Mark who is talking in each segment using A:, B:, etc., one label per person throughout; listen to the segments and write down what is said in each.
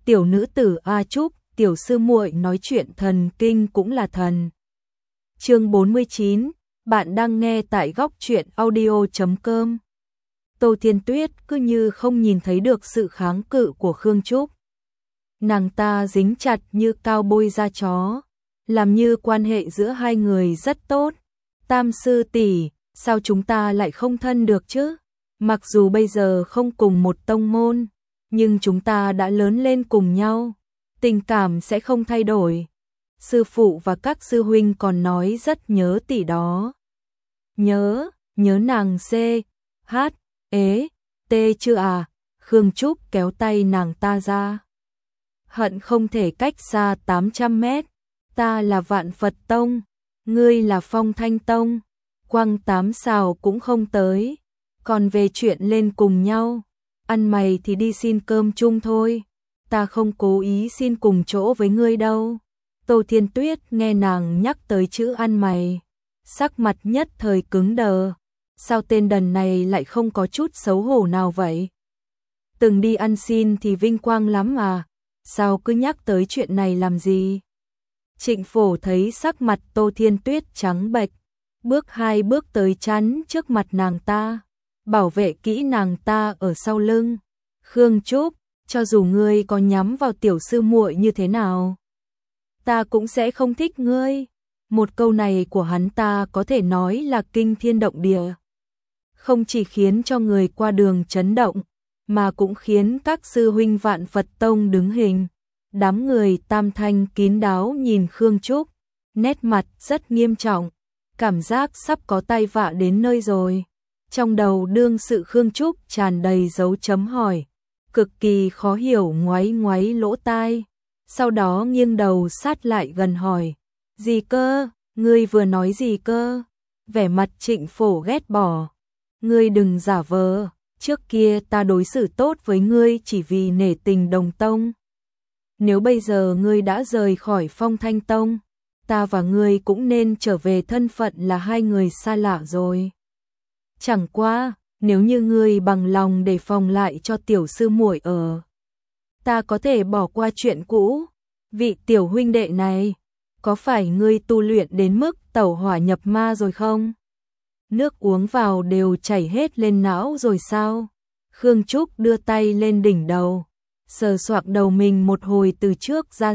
A: tiểu nữ tử A Trúc, tiểu sư muội nói chuyện thần kinh cũng là thần. Chương 49, bạn đang nghe tại góc truyện audio.com. Tô Thiên Tuyết cứ như không nhìn thấy được sự kháng cự của Khương Trúc. Nàng ta dính chặt như cao bôi da chó, làm như quan hệ giữa hai người rất tốt. Tam sư tỷ, sao chúng ta lại không thân được chứ? Mặc dù bây giờ không cùng một tông môn, nhưng chúng ta đã lớn lên cùng nhau, tình cảm sẽ không thay đổi. Sư phụ và các sư huynh còn nói rất nhớ tỷ đó. Nhớ nàng C, H, ế, T chưa à? Khương Trúc kéo tay nàng ta ra. Hận không thể cách xa 800 mét. Ta là Vạn Phật Tông, ngươi là Phong Thanh Tông, quăng 8 sào cũng không tới. Còn về chuyện lên cùng nhau, ăn mày thì đi xin cơm chung thôi. Ta không cố ý xin cùng chỗ với ngươi đâu. Tô Thiên Tuyết nghe nàng nhắc tới chữ ăn mày, sắc mặt nhất thời cứng đờ. Sao tên đần này lại không có chút xấu hổ nào vậy? Từng đi ăn xin thì vinh quang lắm mà, sao cứ nhắc tới chuyện này làm gì? Trịnh Phổ thấy sắc mặt Tô Thiên Tuyết trắng bệch, bước 2 bước tới chắn trước mặt nàng ta, bảo vệ kỹ nàng ta ở sau lưng. Khương Trúc, cho dù ngươi có nhắm vào tiểu sư muội như thế nào, ta cũng sẽ không thích ngươi. Một câu này của hắn ta có thể nói là kinh thiên động địa, không chỉ khiến cho người qua đường chấn động, mà cũng khiến các sư huynh Vạn Phật Tông đứng hình. Đám người tam thanh kín đáo nhìn Khương Trúc, nét mặt rất nghiêm trọng, cảm giác sắp có tai vạ đến nơi rồi. Trong đầu đương sự Khương Trúc tràn đầy dấu chấm hỏi, cực kỳ khó hiểu, ngoáy ngoáy lỗ tai, sau đó nghiêng đầu sát lại gần hỏi, gì cơ, ngươi vừa nói gì cơ? Vẻ mặt Trịnh Phổ ghét bỏ, ngươi đừng giả vờ, trước kia ta đối xử tốt với ngươi chỉ vì nể tình đồng tông. Nếu bây giờ ngươi đã rời khỏi Phong Thanh Tông, ta và ngươi cũng nên trở về thân phận là hai người xa lạ rồi. Chẳng qua, nếu như ngươi bằng lòng để phòng lại cho tiểu sư muội ở, ta có thể bỏ qua chuyện cũ. Vị tiểu huynh đệ này, có phải ngươi tu luyện đến mức tẩu hỏa nhập ma rồi không? Nước uống vào đều chảy hết lên não rồi sao? Khương Trúc đưa tay lên đỉnh đầu, sờ soạng đầu mình một hồi từ trước ra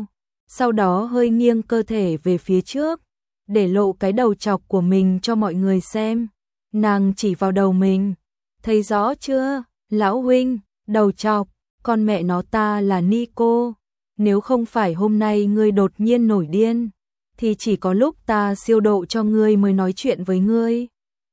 A: sau đó hơi nghiêng cơ thể về phía trước, để lộ cái đầu chọc của mình cho mọi người xem. Nàng chỉ vào đầu mình, thấy rõ chưa, lão huynh, đầu chọc, con mẹ nó ta là Nico. Nếu không phải hôm nay ngươi đột nhiên nổi điên, thì chỉ có lúc ta siêu độ cho ngươi mới nói chuyện với ngươi.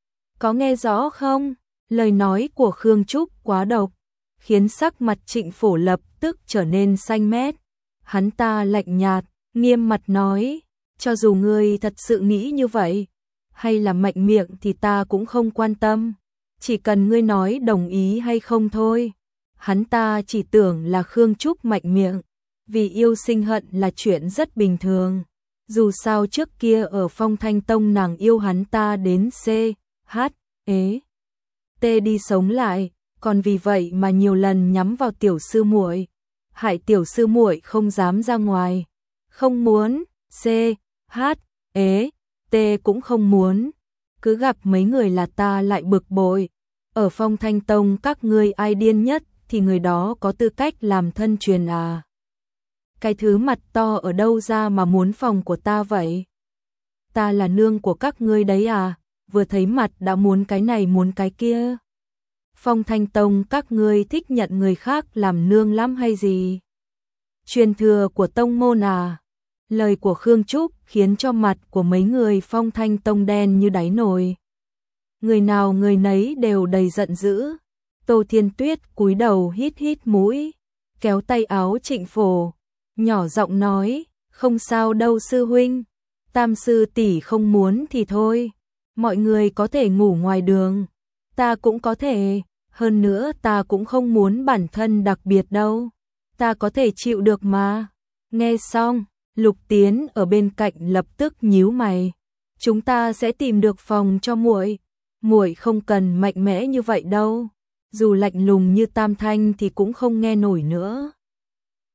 A: Có nghe rõ không? Lời nói của Khương Trúc quá độc, khiến sắc mặt Trịnh Phổ lập tức trở nên xanh mét. Hắn ta lạnh nhạt, nghiêm mặt nói, cho dù ngươi thật sự nghĩ như vậy, hay là mạnh miệng thì ta cũng không quan tâm, chỉ cần ngươi nói đồng ý hay không thôi. Hắn ta chỉ tưởng là Khương Trúc mạnh miệng, vì yêu sinh hận là chuyện rất bình thường. Dù sao trước kia ở Phong Thanh Tông nàng yêu hắn ta đến C, H, ế, T đi sống lại, còn vì vậy mà nhiều lần nhắm vào tiểu sư muội, hại tiểu sư muội không dám ra ngoài. Không muốn, C, H, ế, T cũng không muốn. Cứ gặp mấy người là ta lại bực bội. Ở Phong Thanh Tông các ngươi ai điên nhất thì người đó có tư cách làm thân truyền à? Cái thứ mặt to ở đâu ra mà muốn phòng của ta vậy? Ta là nương của các ngươi đấy à? Vừa thấy mặt đã muốn cái này muốn cái kia. Phong Thanh Tông các ngươi thích nhận người khác làm nương lắm hay gì? Truyền thừa của tông môn à? Lời của Khương Trúc khiến cho mặt của mấy người Phong Thanh Tông đen như đáy nồi. Người nào người nấy đều đầy giận dữ. Tô Thiên Tuyết cúi đầu hít hít mũi, kéo tay áo Trịnh Phổ, nhỏ giọng nói, không sao đâu sư huynh, tam sư tỷ không muốn thì thôi, mọi người có thể ngủ ngoài đường, ta cũng có thể, hơn nữa ta cũng không muốn bản thân đặc biệt đâu, ta có thể chịu được mà. Nghe xong, Lục Tiến ở bên cạnh lập tức nhíu mày, chúng ta sẽ tìm được phòng cho muội, muội không cần mạnh mẽ như vậy đâu, dù lạnh lùng như Tam Thanh thì cũng không nghe nổi nữa.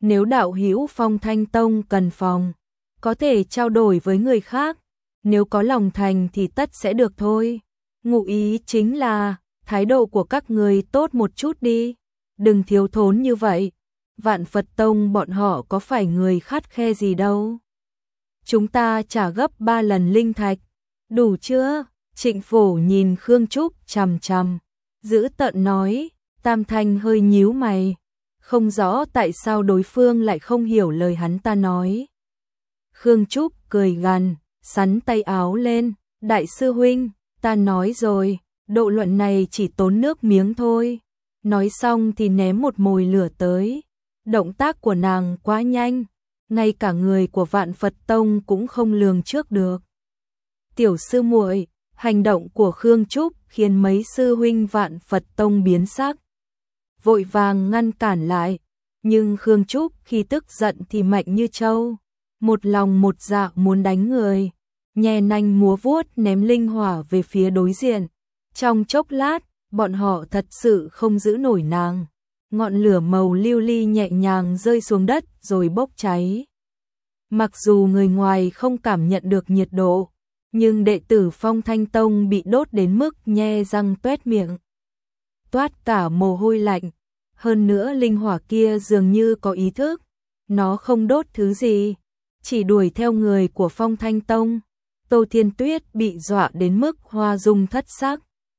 A: Nếu đạo hữu Phong Thanh Tông cần phòng, có thể trao đổi với người khác, nếu có lòng thành thì tất sẽ được thôi. Ngụ ý chính là, thái độ của các người tốt một chút đi, đừng thiếu thốn như vậy. Vạn Phật Tông bọn họ có phải người khắt khe gì đâu. Chúng ta trả gấp 3 lần linh thạch, đủ chưa? Trịnh Phổ nhìn Khương Trúc chằm chằm, giữ tợn nói. Tam Thanh hơi nhíu mày, không rõ tại sao đối phương lại không hiểu lời hắn ta nói. Khương Trúc cười gằn, sắn tay áo lên, đại sư huynh, ta nói rồi, độ luận này chỉ tốn nước miếng thôi. Nói xong thì ném một mồi lửa tới. Động tác của nàng quá nhanh, ngay cả người của Vạn Phật Tông cũng không lường trước được. Tiểu sư muội, hành động của Khương Trúc khiến mấy sư huynh Vạn Phật Tông biến sắc, vội vàng ngăn cản lại, nhưng Khương Trúc khi tức giận thì mạnh như trâu, một lòng một dạ muốn đánh người, nhe nanh múa vuốt ném linh hỏa về phía đối diện. Trong chốc lát, bọn họ thật sự không giữ nổi nàng. Ngọn lửa màu lưu ly nhẹ nhàng rơi xuống đất rồi bốc cháy. Mặc dù người ngoài không cảm nhận được nhiệt độ, nhưng đệ tử Phong Thanh Tông bị đốt đến mức nhe răng toét miệng, toát cả mồ hôi lạnh. Hơn nữa linh hỏa kia dường như có ý thức, nó không đốt thứ gì, chỉ đuổi theo người của Phong Thanh Tông. Tô Thiên Tuyết bị dọa đến mức hoa dung thất sắc.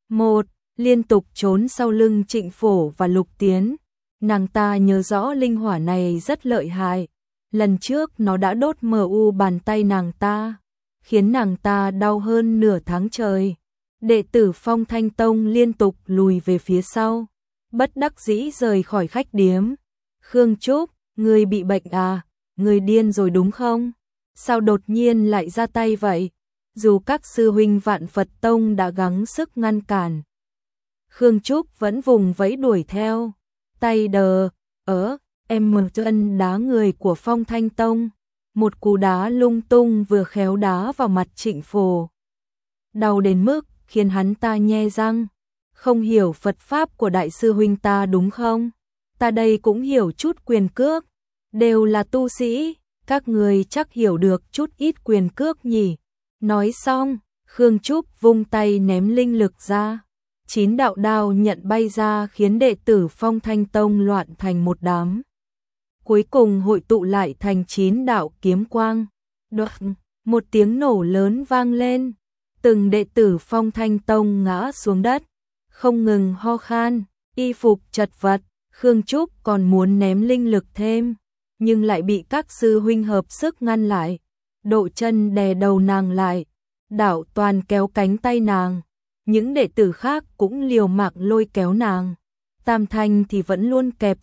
A: Liên tục trốn sau lưng Trịnh Phổ và Lục Tiến. Nàng ta nhớ rõ linh hỏa này rất lợi hại. Lần trước nó đã đốt mờ u bàn tay nàng ta, khiến nàng ta đau hơn nửa tháng trời. Đệ tử Phong Thanh Tông liên tục lùi về phía sau, bất đắc dĩ rời khỏi khách điếm. Khương Trúc, ngươi bị bệnh à? Ngươi điên rồi đúng không? Sao đột nhiên lại ra tay vậy? Dù các sư huynh Vạn Phật Tông đã gắng sức ngăn cản, Khương Trúc vẫn vùng vẫy đuổi theo. Tay em chân đá người của Phong Thanh Tông. Một cú đá lung tung vừa khéo đá vào mặt Trịnh Phổ, đau đến mức khiến hắn ta nhe răng. Không hiểu Phật Pháp của đại sư huynh ta đúng không? Ta đây cũng hiểu chút quyền cước, đều là tu sĩ, các người chắc hiểu được chút ít quyền cước nhỉ. Nói xong, Khương Trúc vung tay ném linh lực ra. 9 đạo đao nhận bay ra khiến đệ tử Phong Thanh Tông loạn thành một đám. Cuối cùng hội tụ lại thành 9 đạo kiếm quang. Đoạn, một tiếng nổ lớn vang lên. Từng đệ tử Phong Thanh Tông ngã xuống đất, không ngừng ho khan, y phục chật vật. Khương Trúc còn muốn ném linh lực thêm, nhưng lại bị các sư huynh hợp sức ngăn lại. Độ chân đè đầu nàng lại, Đạo Toàn kéo cánh tay nàng. Những đệ tử khác cũng liều mạng lôi kéo nàng. Tam Thanh thì vẫn luôn kẹp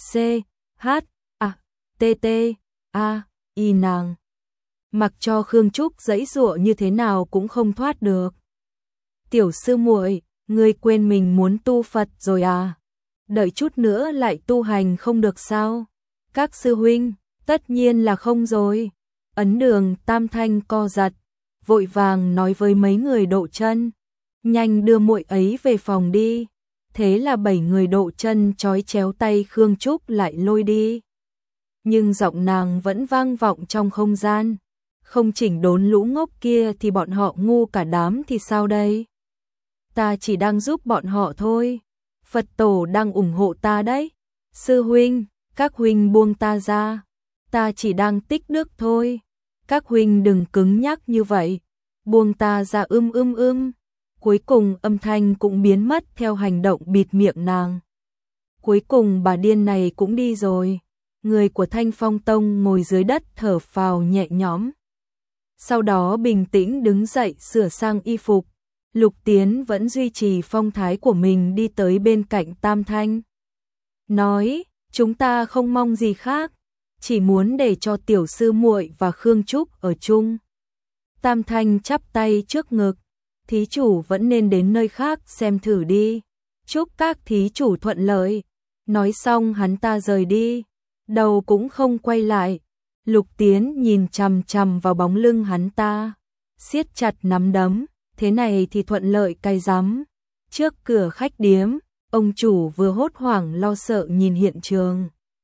A: I nàng. Mặc cho Khương Trúc giãy giụa như thế nào cũng không thoát được. Tiểu sư muội, ngươi quên mình muốn tu Phật rồi à? Đợi chút nữa lại tu hành không được sao? Các sư huynh, tất nhiên là không rồi. Ấn Đường Tam Thanh co giật, vội vàng nói với mấy người độ chân, nhanh đưa muội ấy về phòng đi. Thế là 7 người độ chân trói chéo tay Khương Trúc lại lôi đi. Nhưng giọng nàng vẫn vang vọng trong không gian. Không chỉnh đốn lũ ngốc kia thì bọn họ ngu cả đám thì sao đây? Ta chỉ đang giúp bọn họ thôi. Phật tổ đang ủng hộ ta đấy. Sư huynh, các huynh buông ta ra. Ta chỉ đang tích đức thôi. Các huynh đừng cứng nhắc như vậy. Buông ta ra Cuối cùng âm thanh cũng biến mất theo hành động bịt miệng nàng. Cuối cùng bà điên này cũng đi rồi. Người của Thanh Phong Tông ngồi dưới đất thở phào nhẹ nhõm. Sau đó bình tĩnh đứng dậy sửa sang y phục. Lục Tiến vẫn duy trì phong thái của mình đi tới bên cạnh Tam Thanh. Nói, chúng ta không mong gì khác, chỉ muốn để cho tiểu sư muội và Khương Trúc ở chung. Tam Thanh chắp tay trước ngực, thí chủ vẫn nên đến nơi khác xem thử đi. Chúc các thí chủ thuận lợi. Nói xong hắn ta rời đi, đầu cũng không quay lại. Lục Tiến nhìn chằm chằm vào bóng lưng hắn ta, siết chặt nắm đấm, thế này thì thuận lợi cay rắm. Trước cửa khách điếm, ông chủ vừa hốt hoảng lo sợ nhìn hiện trường.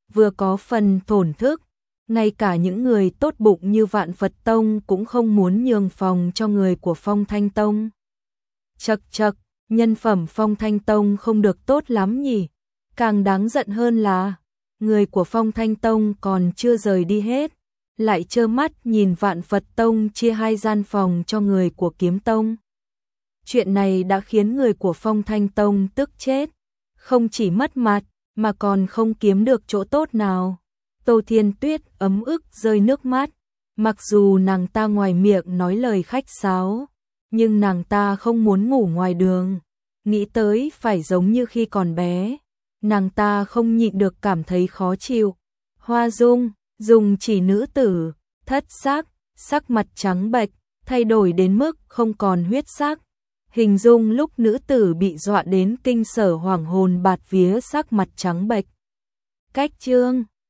A: vừa có phần thổn thức. Ngay cả những người tốt bụng như Vạn Phật Tông cũng không muốn nhường phòng cho người của Phong Thanh Tông. Chậc chậc, nhân phẩm Phong Thanh Tông không được tốt lắm nhỉ. Càng đáng giận hơn là người của Phong Thanh Tông còn chưa rời đi hết, lại trơ mắt nhìn Vạn Phật Tông chia 2 gian phòng cho người của Kiếm Tông. Chuyện này đã khiến người của Phong Thanh Tông tức chết, không chỉ mất mặt mà còn không kiếm được chỗ tốt nào. Tô Thiên Tuyết ấm ức rơi nước mắt, mặc dù nàng ta ngoài miệng nói lời khách sáo, nhưng nàng ta không muốn ngủ ngoài đường, nghĩ tới phải giống như khi còn bé, nàng ta không nhịn được cảm thấy khó chịu. Hoa Dung, dùng chỉ nữ tử, thất sắc, sắc mặt trắng bệch, thay đổi đến mức không còn huyết sắc. Hình dung lúc nữ tử bị dọa đến kinh sở hoảng hồn bạt vía, sắc mặt trắng bệch. Cách chương